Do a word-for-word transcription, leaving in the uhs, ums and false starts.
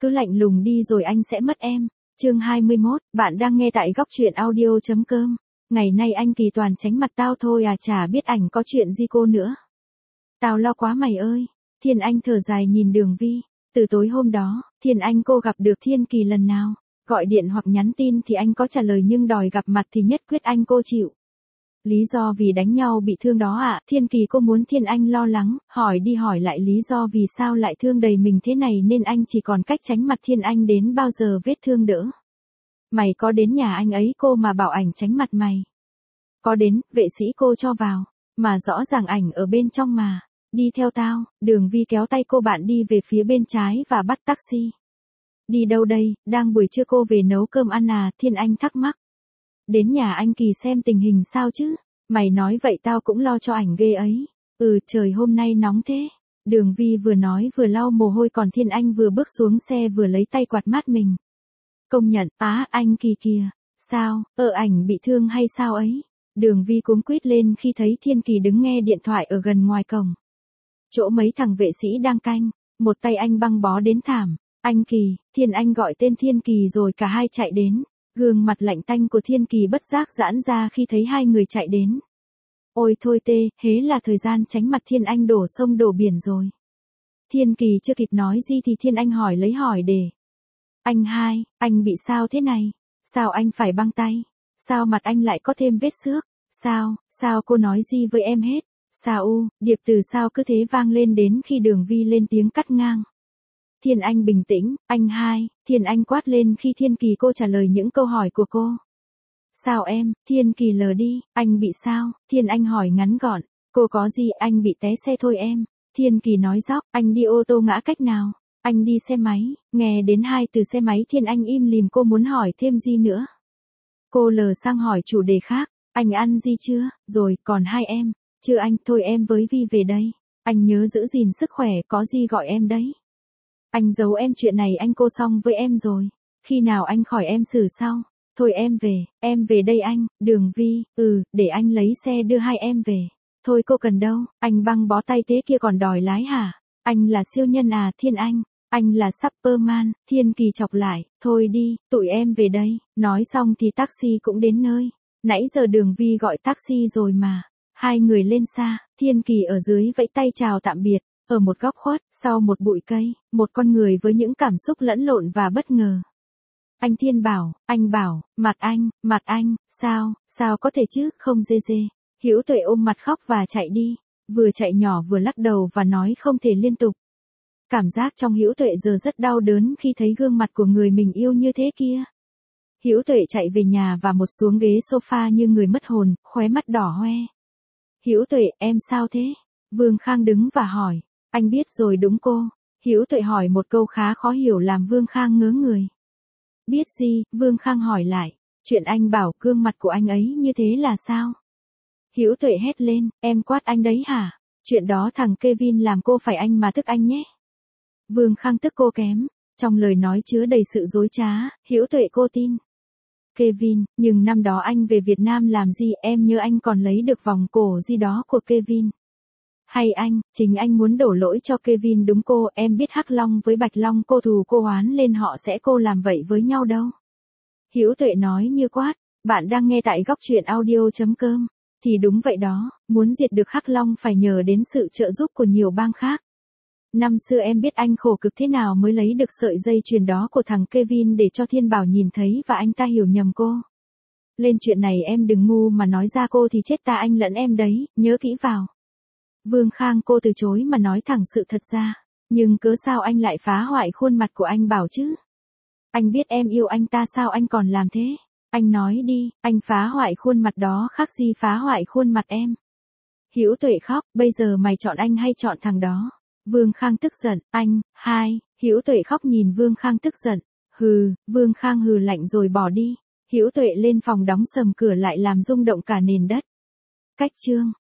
cứ lạnh lùng đi rồi anh sẽ mất em. Chương hai mươi mốt, bạn đang nghe tại góc truyện audio chấm com. Ngày nay anh Kỳ toàn tránh mặt tao thôi à, chả biết ảnh có chuyện gì cô nữa. Tao lo quá mày ơi. Thiên Anh thở dài nhìn Đường Vi. Từ tối hôm đó, Thiên Anh cô gặp được Thiên Kỳ lần nào, gọi điện hoặc nhắn tin thì anh có trả lời, nhưng đòi gặp mặt thì nhất quyết anh cô chịu. Lý do vì đánh nhau bị thương đó ạ. À? Thiên Kỳ cô muốn Thiên Anh lo lắng, hỏi đi hỏi lại lý do vì sao lại thương đầy mình thế này, nên anh chỉ còn cách tránh mặt Thiên Anh đến bao giờ vết thương đỡ. Mày có đến nhà anh ấy cô mà bảo ảnh tránh mặt mày. Có đến, vệ sĩ cô cho vào, mà rõ ràng ảnh ở bên trong mà. Đi theo tao. Đường Vi kéo tay cô bạn đi về phía bên trái và bắt taxi. Đi đâu đây? Đang buổi trưa cô về nấu cơm ăn à? Thiên Anh thắc mắc. Đến nhà anh Kỳ xem tình hình sao chứ. Mày nói vậy tao cũng lo cho ảnh ghê ấy. Ừ, trời hôm nay nóng thế. Đường Vi vừa nói vừa lau mồ hôi, còn Thiên Anh vừa bước xuống xe vừa lấy tay quạt mát mình. Công nhận, á, anh Kỳ kìa. Sao, ở ảnh bị thương hay sao ấy? Đường Vi cuống quýt lên khi thấy Thiên Kỳ đứng nghe điện thoại ở gần ngoài cổng. Chỗ mấy thằng vệ sĩ đang canh, một tay anh băng bó đến thảm. Anh Kỳ, Thiên Anh gọi tên Thiên Kỳ rồi cả hai chạy đến. Gương mặt lạnh tanh của Thiên Kỳ bất giác giãn ra khi thấy hai người chạy đến. Ôi thôi tê, hế là thời gian tránh mặt Thiên Anh đổ sông đổ biển rồi. Thiên Kỳ chưa kịp nói gì thì Thiên Anh hỏi lấy hỏi để. Anh hai, anh bị sao thế này? Sao anh phải băng tay? Sao mặt anh lại có thêm vết xước? Sao, sao cô nói gì với em hết? Sao u, điệp từ sao cứ thế vang lên đến khi Đường Vi lên tiếng cắt ngang. Thiên Anh bình tĩnh, anh hai, Thiên Anh quát lên khi Thiên Kỳ cô trả lời những câu hỏi của cô. Sao em? Thiên Kỳ lờ đi, anh bị sao? Thiên Anh hỏi ngắn gọn. Cô có gì? Anh bị té xe thôi em. Thiên Kỳ nói dóc, anh đi ô tô ngã cách nào? Anh đi xe máy. Nghe đến hai từ xe máy Thiên Anh im lìm, cô muốn hỏi thêm gì nữa. Cô lờ sang hỏi chủ đề khác. Anh ăn gì chưa? Rồi, còn hai em? Chưa anh, thôi em với Vi về đây. Anh nhớ giữ gìn sức khỏe, có gì gọi em đấy. Anh giấu em chuyện này, anh cô xong với em rồi. Khi nào anh khỏi em xử sau. Thôi em về, em về đây anh. Đường Vi, ừ, để anh lấy xe đưa hai em về. Thôi cô cần đâu, anh băng bó tay thế kia còn đòi lái hả? Anh là siêu nhân à? Thiên Anh, anh là Superman. Thiên Kỳ chọc lại, thôi đi, tụi em về đây. Nói xong thì taxi cũng đến nơi. Nãy giờ Đường Vi gọi taxi rồi mà. Hai người lên xa, Thiên Kỳ ở dưới vẫy tay chào tạm biệt. Ở một góc khuất, sau một bụi cây, một con người với những cảm xúc lẫn lộn và bất ngờ. Anh Thiên bảo, anh bảo, mặt anh, mặt anh, sao, sao có thể chứ, không dê dê. Hữu Tuệ ôm mặt khóc và chạy đi, vừa chạy nhỏ vừa lắc đầu và nói không thể liên tục. Cảm giác trong Hữu Tuệ giờ rất đau đớn khi thấy gương mặt của người mình yêu như thế kia. Hữu Tuệ chạy về nhà và một xuống ghế sofa như người mất hồn, khóe mắt đỏ hoe. Hữu Tuệ, em sao thế? Vương Khang đứng và hỏi. Anh biết rồi đúng cô? Hữu Tuệ hỏi một câu khá khó hiểu làm Vương Khang ngớ người. Biết gì? Vương Khang hỏi lại. Chuyện anh bảo gương mặt của anh ấy như thế là sao? Hữu Tuệ hét lên, em quát anh đấy hả? Chuyện đó thằng Kevin làm cô phải anh mà tức anh nhé. Vương Khang tức cô kém, trong lời nói chứa đầy sự dối trá. Hữu Tuệ cô tin. Kevin, nhưng năm đó anh về Việt Nam làm gì? Em nhớ anh còn lấy được vòng cổ gì đó của Kevin. Hay anh, chính anh muốn đổ lỗi cho Kevin đúng cô, em biết Hắc Long với Bạch Long cô thù cô oán lên họ sẽ cô làm vậy với nhau đâu. Hữu Tuệ nói như quát, bạn đang nghe tại góc truyện audio chấm com. Thì đúng vậy đó, muốn diệt được Hắc Long phải nhờ đến sự trợ giúp của nhiều bang khác. Năm xưa em biết anh khổ cực thế nào mới lấy được sợi dây chuyền đó của thằng Kevin để cho Thiên Bảo nhìn thấy và anh ta hiểu nhầm cô. Lên chuyện này em đừng ngu mà nói ra, cô thì chết ta anh lẫn em đấy, nhớ kỹ vào. Vương Khang cô từ chối mà nói thẳng sự thật ra. Nhưng cớ sao anh lại phá hoại khuôn mặt của anh Bảo chứ? Anh biết em yêu anh ta sao anh còn làm thế? Anh nói đi, anh phá hoại khuôn mặt đó khác gì phá hoại khuôn mặt em? Hữu Tuệ khóc, bây giờ mày chọn anh hay chọn thằng đó? Vương Khang tức giận, anh, hai, Hữu Tuệ khóc nhìn Vương Khang tức giận. Hừ, Vương Khang hừ lạnh rồi bỏ đi. Hữu Tuệ lên phòng đóng sầm cửa lại làm rung động cả nền đất. Cách chương